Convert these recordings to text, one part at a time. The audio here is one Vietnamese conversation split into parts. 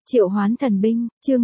Triệu hoán thần binh, chương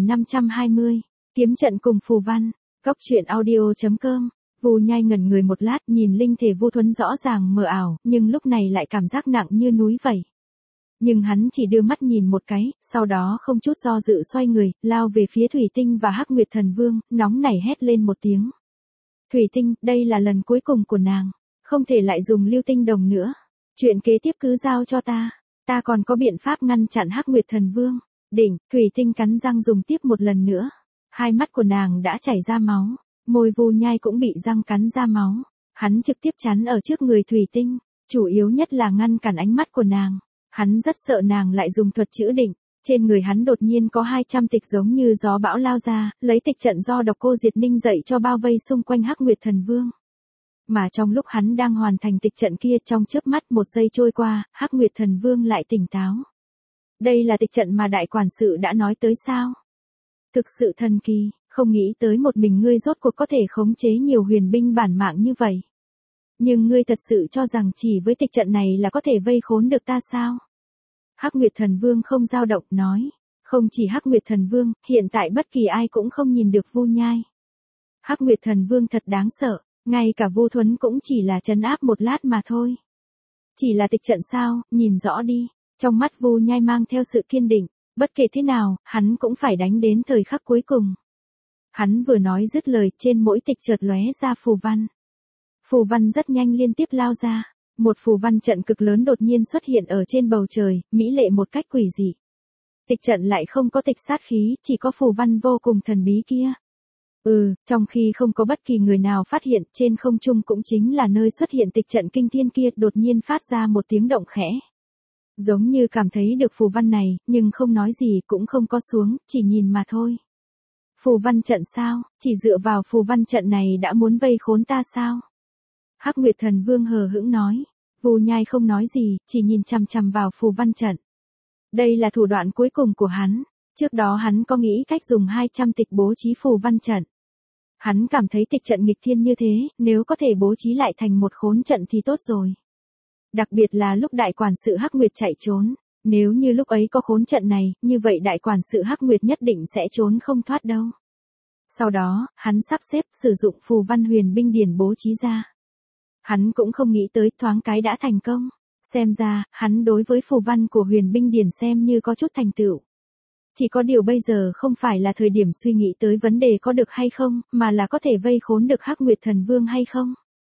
1520, kiếm trận cùng phù văn, Cóc truyện audio.com. Vu Nhai ngẩn người một lát, nhìn linh thể Vu Thuấn rõ ràng mờ ảo, nhưng lúc này lại cảm giác nặng như núi vậy. Nhưng hắn chỉ đưa mắt nhìn một cái, sau đó không chút do dự xoay người, lao về phía Thủy Tinh và Hắc Nguyệt Thần Vương, nóng nảy hét lên một tiếng. Thủy Tinh, đây là lần cuối cùng của nàng, không thể lại dùng lưu tinh đồng nữa. Chuyện kế tiếp cứ giao cho ta còn có biện pháp ngăn chặn Hắc Nguyệt Thần Vương. Đỉnh, Thủy Tinh cắn răng dùng tiếp một lần nữa. Hai mắt của nàng đã chảy ra máu, môi Vu Nhai cũng bị răng cắn ra máu. Hắn trực tiếp chắn ở trước người Thủy Tinh, chủ yếu nhất là ngăn cản ánh mắt của nàng. Hắn rất sợ nàng lại dùng thuật chữ định. Trên người hắn đột nhiên có 200 tịch giống như gió bão lao ra, lấy tịch trận do Độc Cô Diệt Ninh dạy cho bao vây xung quanh Hắc Nguyệt Thần Vương. Mà trong lúc hắn đang hoàn thành tịch trận kia, trong chớp mắt một giây trôi qua, Hắc Nguyệt Thần Vương lại tỉnh táo. Đây là tịch trận mà đại quản sự đã nói tới sao? Thực sự thần kỳ, không nghĩ tới một mình ngươi rốt cuộc có thể khống chế nhiều huyền binh bản mạng như vậy. Nhưng ngươi thật sự cho rằng chỉ với tịch trận này là có thể vây khốn được ta sao? Hắc Nguyệt Thần Vương không dao động nói. Không chỉ Hắc Nguyệt Thần Vương, hiện tại bất kỳ ai cũng không nhìn được Vu Nhai. Hắc Nguyệt Thần Vương thật đáng sợ, ngay cả Vu Thuấn cũng chỉ là trấn áp một lát mà thôi. Chỉ là tịch trận sao, nhìn rõ đi. Trong mắt Vu Nhai mang theo sự kiên định, bất kể thế nào, hắn cũng phải đánh đến thời khắc cuối cùng. Hắn vừa nói dứt lời, trên mỗi tịch chợt lóe ra phù văn. Phù văn rất nhanh liên tiếp lao ra, một phù văn trận cực lớn đột nhiên xuất hiện ở trên bầu trời, mỹ lệ một cách quỷ dị. Tịch trận lại không có tịch sát khí, chỉ có phù văn vô cùng thần bí kia. Trong khi không có bất kỳ người nào phát hiện, trên không trung cũng chính là nơi xuất hiện tịch trận kinh thiên kia, đột nhiên phát ra một tiếng động khẽ. Giống như cảm thấy được phù văn này, nhưng không nói gì, cũng không có xuống, chỉ nhìn mà thôi. Phù văn trận sao, chỉ dựa vào phù văn trận này đã muốn vây khốn ta sao? Hắc Nguyệt Thần Vương hờ hững nói. Vu Nhai không nói gì, chỉ nhìn chằm chằm vào phù văn trận. Đây là thủ đoạn cuối cùng của hắn. Trước đó hắn có nghĩ cách dùng 200 tịch bố trí phù văn trận. Hắn cảm thấy tịch trận nghịch thiên như thế, nếu có thể bố trí lại thành một khốn trận thì tốt rồi. Đặc biệt là lúc đại quản sự Hắc Nguyệt chạy trốn. Nếu như lúc ấy có khốn trận này, như vậy đại quản sự Hắc Nguyệt nhất định sẽ trốn không thoát đâu. Sau đó, hắn sắp xếp sử dụng phù văn huyền binh điển bố trí ra. Hắn cũng không nghĩ tới thoáng cái đã thành công. Xem ra, hắn đối với phù văn của huyền binh điển xem như có chút thành tựu. Chỉ có điều bây giờ không phải là thời điểm suy nghĩ tới vấn đề có được hay không, mà là có thể vây khốn được Hắc Nguyệt Thần Vương hay không.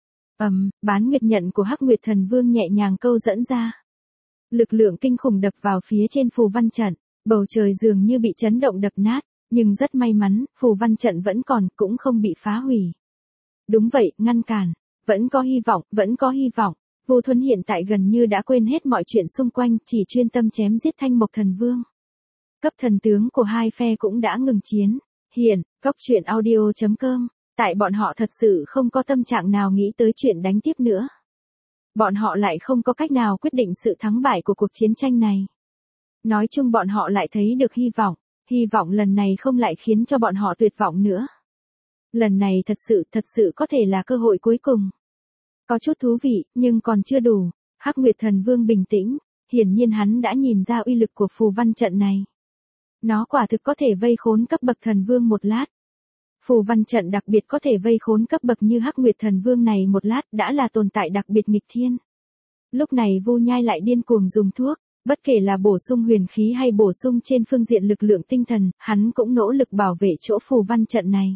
Bán nguyệt nhận của Hắc Nguyệt Thần Vương nhẹ nhàng câu dẫn ra. Lực lượng kinh khủng đập vào phía trên phù văn trận, bầu trời dường như bị chấn động đập nát, nhưng rất may mắn, phù văn trận vẫn còn, cũng không bị phá hủy. Đúng vậy, ngăn cản, vẫn có hy vọng. Vu Thuấn hiện tại gần như đã quên hết mọi chuyện xung quanh, chỉ chuyên tâm chém giết Thanh Mộc Thần Vương. Cấp thần tướng của hai phe cũng đã ngừng chiến. Hiện, Cóc truyện audio.com, tại bọn họ thật sự không có tâm trạng nào nghĩ tới chuyện đánh tiếp nữa. Bọn họ lại không có cách nào quyết định sự thắng bại của cuộc chiến tranh này. Nói chung bọn họ lại thấy được hy vọng lần này không lại khiến cho bọn họ tuyệt vọng nữa. Lần này thật sự có thể là cơ hội cuối cùng. Có chút thú vị, nhưng còn chưa đủ. Hắc Nguyệt Thần Vương bình tĩnh, hiển nhiên hắn đã nhìn ra uy lực của phù văn trận này. Nó quả thực có thể vây khốn cấp bậc thần vương một lát. Phù văn trận đặc biệt có thể vây khốn cấp bậc như Hắc Nguyệt Thần Vương này một lát đã là tồn tại đặc biệt nghịch thiên. Lúc này Vu Nhai lại điên cuồng dùng thuốc, bất kể là bổ sung huyền khí hay bổ sung trên phương diện lực lượng tinh thần, hắn cũng nỗ lực bảo vệ chỗ phù văn trận này.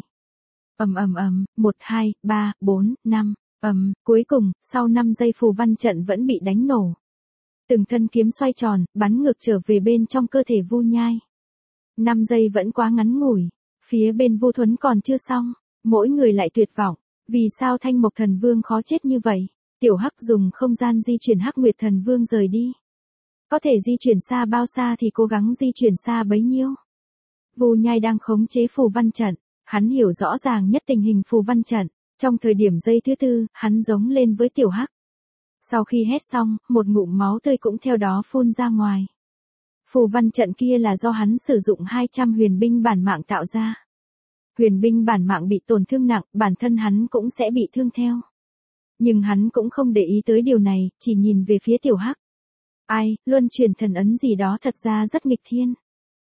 1, 2, 3, 4, 5, cuối cùng, sau 5 giây phù văn trận vẫn bị đánh nổ. Từng thân kiếm xoay tròn, bắn ngược trở về bên trong cơ thể Vu Nhai. 5 giây vẫn quá ngắn ngủi. Phía bên Vu Thuấn còn chưa xong, mỗi người lại tuyệt vọng. Vì sao Thanh Mộc Thần Vương khó chết như vậy? Tiểu Hắc dùng không gian di chuyển Hắc Nguyệt Thần Vương rời đi. Có thể di chuyển xa bao xa thì cố gắng di chuyển xa bấy nhiêu. Vu Nhai đang khống chế phù văn trận, hắn hiểu rõ ràng nhất tình hình phù văn trận. Trong thời điểm giây thứ tư, hắn giống lên với Tiểu Hắc. Sau khi hét xong, một ngụm máu tươi cũng theo đó phun ra ngoài. Phù văn trận kia là do hắn sử dụng 200 huyền binh bản mạng tạo ra. Huyền binh bản mạng bị tổn thương nặng, bản thân hắn cũng sẽ bị thương theo. Nhưng hắn cũng không để ý tới điều này, chỉ nhìn về phía Tiểu Hắc. Luân truyền thần ấn gì đó thật ra rất nghịch thiên.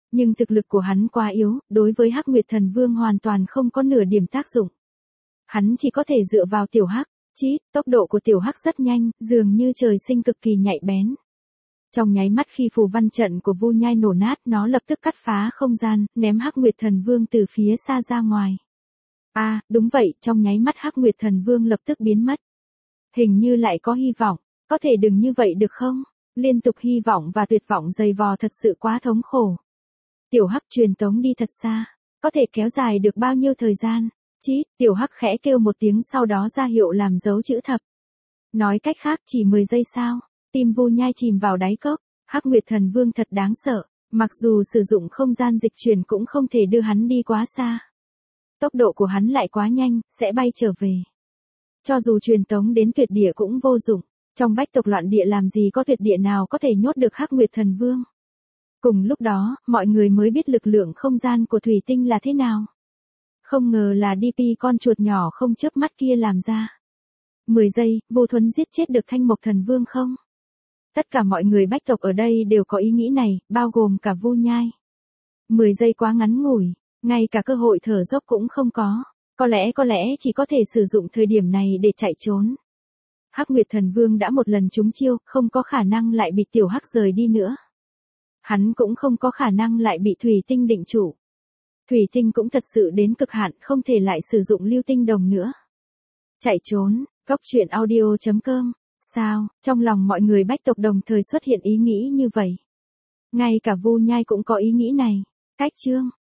Nhưng thực lực của hắn quá yếu, đối với Hắc Nguyệt Thần Vương hoàn toàn không có nửa điểm tác dụng. Hắn chỉ có thể dựa vào tiểu Hắc. Chít, tốc độ của tiểu Hắc rất nhanh, dường như trời sinh cực kỳ nhạy bén. Trong nháy mắt khi phù văn trận của Vu Nhai nổ nát, nó lập tức cắt phá không gian, ném Hắc Nguyệt Thần Vương từ phía xa ra ngoài. Đúng vậy, trong nháy mắt Hắc Nguyệt Thần Vương lập tức biến mất. Hình như lại có hy vọng, có thể đừng như vậy được không? Liên tục hy vọng và tuyệt vọng dày vò thật sự quá thống khổ. Tiểu Hắc truyền tống đi thật xa, có thể kéo dài được bao nhiêu thời gian? Chít, tiểu Hắc khẽ kêu một tiếng sau đó ra hiệu làm dấu chữ thập. Nói cách khác chỉ 10 giây sao? Tim Vu Nhai chìm vào đáy cốc, Hắc Nguyệt Thần Vương thật đáng sợ, mặc dù sử dụng không gian dịch chuyển cũng không thể đưa hắn đi quá xa. Tốc độ của hắn lại quá nhanh, sẽ bay trở về. Cho dù truyền tống đến tuyệt địa cũng vô dụng, trong bách tộc loạn địa làm gì có tuyệt địa nào có thể nhốt được Hắc Nguyệt Thần Vương. Cùng lúc đó, mọi người mới biết lực lượng không gian của thủy tinh là thế nào. Không ngờ là DP con chuột nhỏ không chớp mắt kia làm ra. 10 giây, vô thuẫn giết chết được Thanh Mộc Thần Vương không? Tất cả mọi người bách tộc ở đây đều có ý nghĩ này, bao gồm cả Vu Nhai. 10 giây quá ngắn ngủi, ngay cả cơ hội thở dốc cũng không có. Có lẽ chỉ có thể sử dụng thời điểm này để chạy trốn. Hắc Nguyệt Thần Vương đã một lần trúng chiêu, không có khả năng lại bị tiểu Hắc rời đi nữa. Hắn cũng không có khả năng lại bị thủy tinh định chủ. Thủy tinh cũng thật sự đến cực hạn, không thể lại sử dụng lưu tinh đồng nữa. Chạy trốn, Cốc Truyện Audio.com. Sao, trong lòng mọi người bách tộc đồng thời xuất hiện ý nghĩ như vậy. Ngay cả Vu Nhai cũng có ý nghĩ này. Cách chương